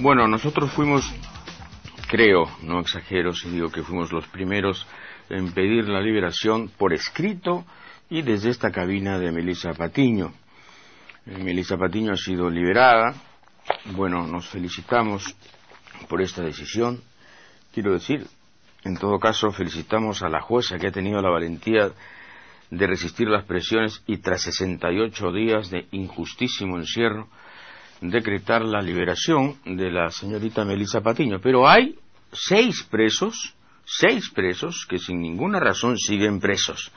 Bueno, nosotros fuimos, creo, no exagero si digo que fuimos los primeros en pedir la liberación por escrito y desde esta cabina de Melissa Patiño. Melissa Patiño ha sido liberada. Bueno, nos felicitamos por esta decisión. Quiero decir, en todo caso, felicitamos a la jueza que ha tenido la valentía de resistir las presiones y tras 68 días de injustísimo encierro, decretar la liberación de la señorita Melissa Patiño. Pero hay 6 presos que sin ninguna razón siguen presos.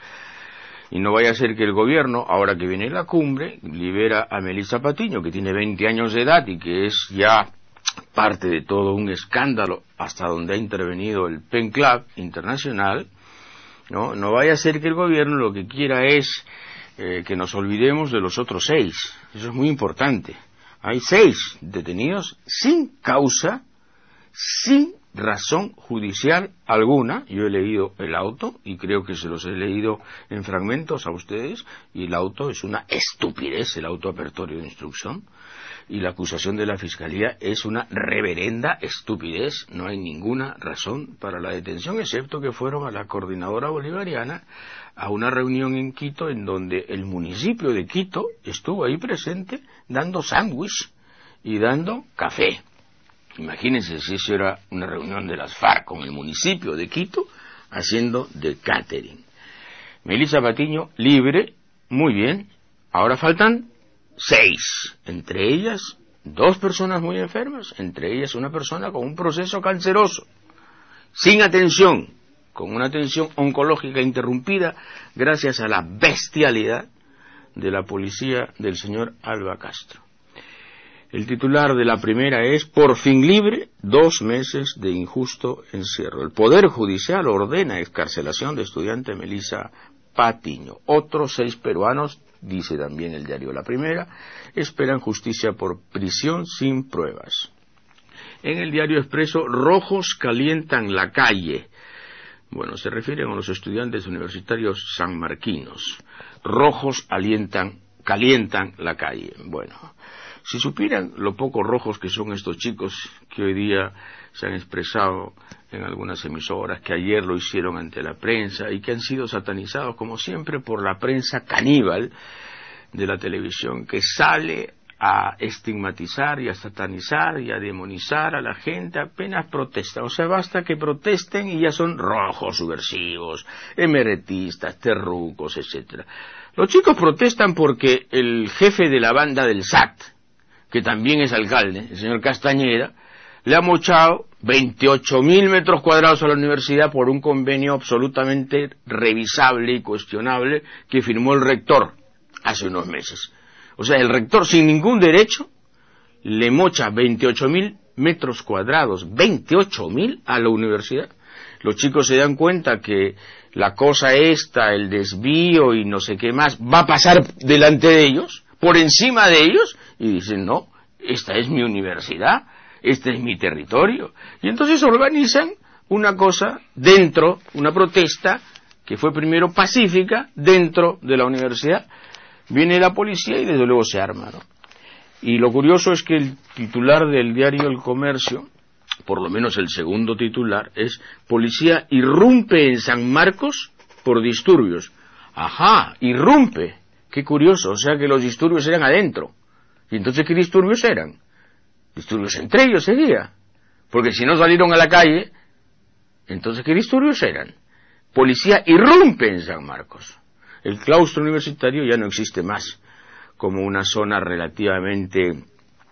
Y no vaya a ser que el gobierno, ahora que viene la cumbre, libera a Melissa Patiño, que tiene 20 años de edad y que es ya parte de todo un escándalo hasta donde ha intervenido el Pen Club internacional. No vaya a ser que el gobierno lo que quiera es que nos olvidemos de los otros 6. Eso es muy importante. Hay 6 detenidos sin causa, sin razón judicial alguna. Yo he leído el auto y creo que se los he leído en fragmentos a ustedes, y el auto es una estupidez, el auto apertorio de instrucción, y la acusación de la Fiscalía es una reverenda estupidez. No hay ninguna razón para la detención, excepto que fueron a la coordinadora bolivariana a una reunión en Quito en donde el municipio de Quito estuvo ahí presente dando sándwich y dando café. Imagínense si eso era una reunión de las FARC con el municipio de Quito haciendo de catering. Melissa Patiño libre, muy bien. Ahora faltan 6, entre ellas 2 personas muy enfermas, entre ellas una persona con un proceso canceroso, sin atención, con una atención oncológica interrumpida gracias a la bestialidad de la policía del señor Alba Castro. El titular de la primera es: por fin libre, 2 meses de injusto encierro. El Poder Judicial ordena excarcelación de estudiante Melissa Patiño. Otros 6 peruanos, dice también el diario La Primera, esperan justicia por prisión sin pruebas. En el diario Expreso, rojos calientan la calle. Bueno, se refieren a los estudiantes universitarios sanmarquinos. Rojos calientan la calle. Bueno, si supieran lo poco rojos que son estos chicos que hoy día se han expresado en algunas emisoras, que ayer lo hicieron ante la prensa y que han sido satanizados como siempre por la prensa caníbal de la televisión, que sale a estigmatizar y a satanizar y a demonizar a la gente apenas protesta. O sea, basta que protesten y ya son rojos, subversivos, emeretistas, terrucos, etcétera. Los chicos protestan porque el jefe de la banda del SAT, que también es alcalde, el señor Castañeda, le ha mochado 28.000 metros cuadrados a la universidad por un convenio absolutamente revisable y cuestionable que firmó el rector hace unos meses. O sea, el rector sin ningún derecho le mocha 28.000 metros cuadrados, 28.000 a la universidad. Los chicos se dan cuenta que la cosa esta, el desvío y no sé qué más, va a pasar delante de ellos, por encima de ellos, y dicen: no, esta es mi universidad, este es mi territorio. Y entonces organizan una cosa dentro, una protesta que fue primero pacífica dentro de la universidad. Viene la policía y desde luego se arma, ¿no? Y lo curioso es que el titular del diario El Comercio, por lo menos el segundo titular, es: policía irrumpe en San Marcos por disturbios. Ajá, irrumpe. Qué curioso, o sea que los disturbios eran adentro. ¿Y entonces qué disturbios eran? Disturbios entre ellos sería. Porque si no salieron a la calle, entonces ¿qué disturbios eran? Policía irrumpe en San Marcos. El claustro universitario ya no existe más como una zona relativamente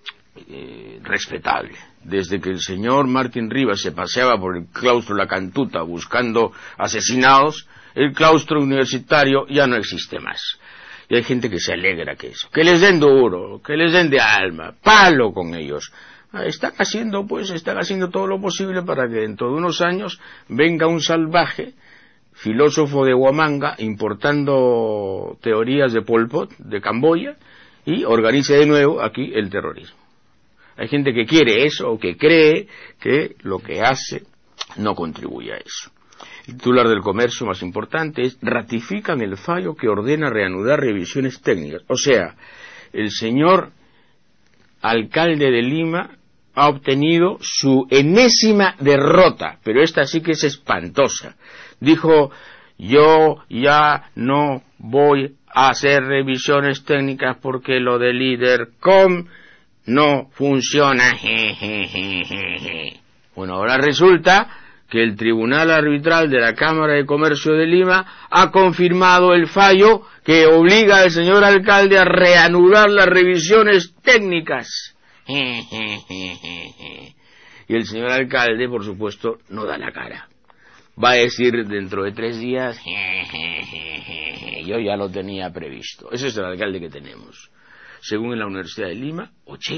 respetable. Desde que el señor Martín Rivas se paseaba por el claustro La Cantuta buscando asesinados, el claustro universitario ya no existe más. Y hay gente que se alegra que eso, que les den duro, que les den de alma, palo con ellos. Están haciendo todo lo posible para que dentro de unos años venga un salvaje, filósofo de Huamanga, importando teorías de Pol Pot, de Camboya, y organice de nuevo aquí el terrorismo. Hay gente que quiere eso, o que cree que lo que hace no contribuye a eso. El titular del Comercio más importante es: ratifican el fallo que ordena reanudar revisiones técnicas. O sea, el señor alcalde de Lima ha obtenido su enésima derrota, pero esta sí que es espantosa. Dijo: yo ya no voy a hacer revisiones técnicas porque lo de Lidercom no funciona. Bueno, ahora resulta que el Tribunal Arbitral de la Cámara de Comercio de Lima ha confirmado el fallo que obliga al señor alcalde a reanudar las revisiones técnicas. Y el señor alcalde, por supuesto, no da la cara. Va a decir dentro de 3 días: yo ya lo tenía previsto. Ese es el alcalde que tenemos. Según la Universidad de Lima,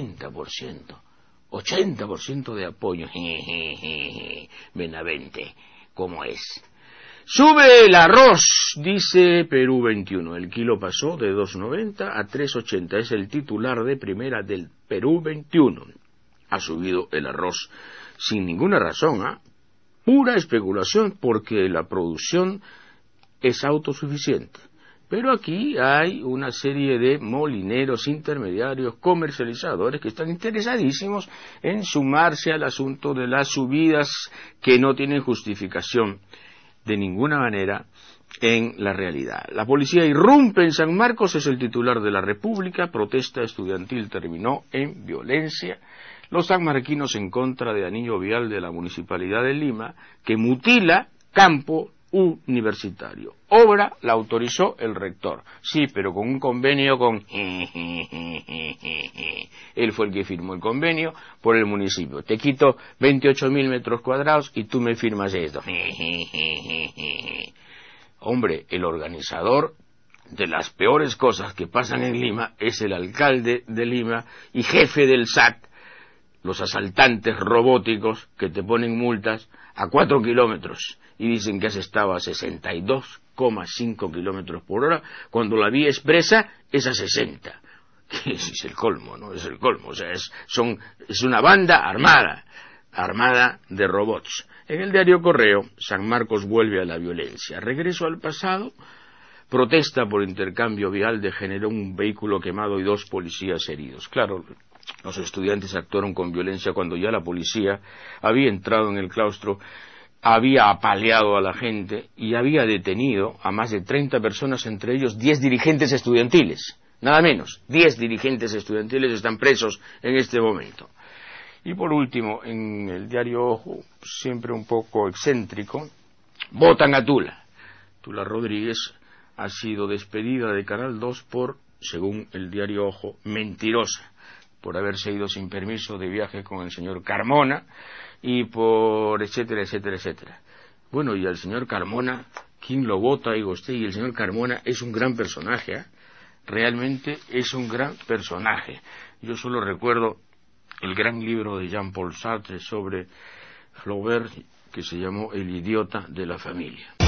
80% de apoyo. Benavente, ¿cómo es? Sube el arroz, dice Perú 21. El kilo pasó de 2.90 a 3.80. Es el titular de primera del Perú 21. Ha subido el arroz sin ninguna razón, pura especulación, porque la producción es autosuficiente. Pero aquí hay una serie de molineros, intermediarios, comercializadores que están interesadísimos en sumarse al asunto de las subidas que no tienen justificación de ninguna manera en la realidad. La policía irrumpe en San Marcos, es el titular de la República. Protesta estudiantil terminó en violencia. Los sanmarquinos en contra de anillo vial de la Municipalidad de Lima, que mutila campo universitario. Obra la autorizó el rector. Sí, pero con un convenio con... Él fue el que firmó el convenio por el municipio. Te quito 28.000 metros cuadrados y tú me firmas esto. Hombre, el organizador de las peores cosas que pasan en Lima es el alcalde de Lima y jefe del SAT, los asaltantes robóticos que te ponen multas a 4 kilómetros y dicen que has estado a 62,5 kilómetros por hora cuando la vía expresa es a 60. Es el colmo, ¿no? Es el colmo. O sea, es una banda armada de robots. En el diario Correo, San Marcos vuelve a la violencia. Regreso al pasado. Protesta por intercambio vial degeneró un vehículo quemado y 2 policías heridos. Claro, los estudiantes actuaron con violencia cuando ya la policía había entrado en el claustro, había apaleado a la gente y había detenido a más de 30 personas, entre ellos 10 dirigentes estudiantiles. Nada menos, 10 dirigentes estudiantiles están presos en este momento. Y por último, en el diario Ojo, siempre un poco excéntrico, votan a Tula. Tula Rodríguez ha sido despedida de Canal 2 por, según el diario Ojo, mentirosa, por haberse ido sin permiso de viaje con el señor Carmona y por etcétera, etcétera, etcétera. Bueno, y al señor Carmona, ¿quién lo vota? Digo usted, y el señor Carmona es un gran personaje, realmente es un gran personaje. Yo solo recuerdo el gran libro de Jean-Paul Sartre sobre Flaubert, que se llamó El idiota de la familia.